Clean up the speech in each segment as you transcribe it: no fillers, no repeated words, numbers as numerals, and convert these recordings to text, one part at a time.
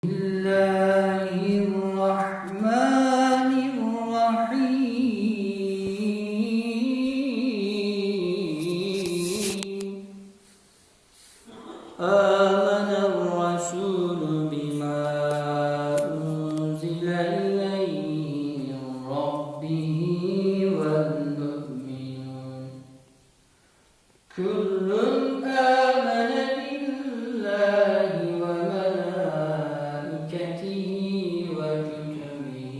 الله الرحمن الرحيم آمن الرسول بما أنزل إليه من ربه والمؤمنون كل آمن بالله وملائكته وكتبه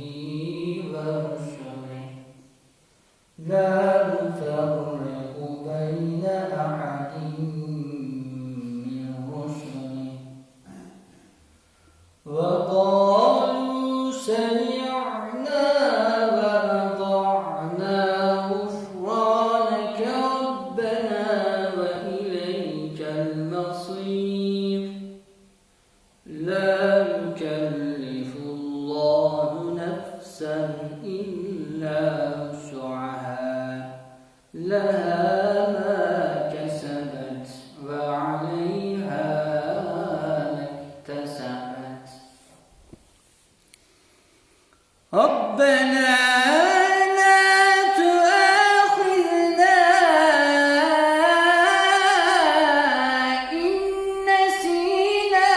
ورسله لا نفرق بين أحد من رسله وقالوا سمعنا وأطعنا غفرانك ربنا وإليك المصير لا يكلف الله نفسا إلا وسعها لها ما كسبت وعليها ما اكتسبت ربنا لا تؤاخذنا إن نسينا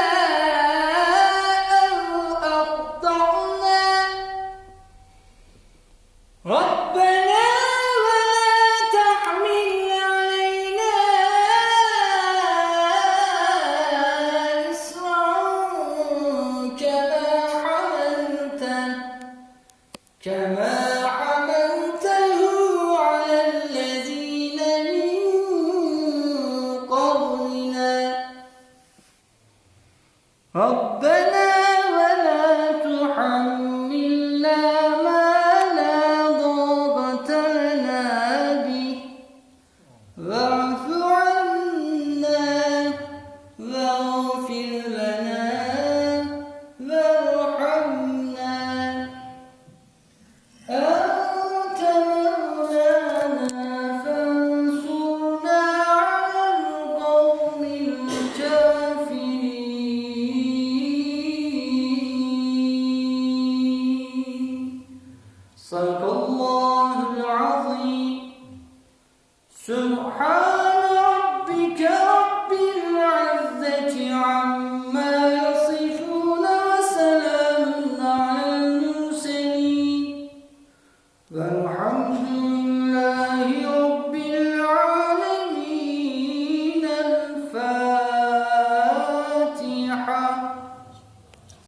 أو أخطأنا ربنا ولا تحمل علينا إصرا كما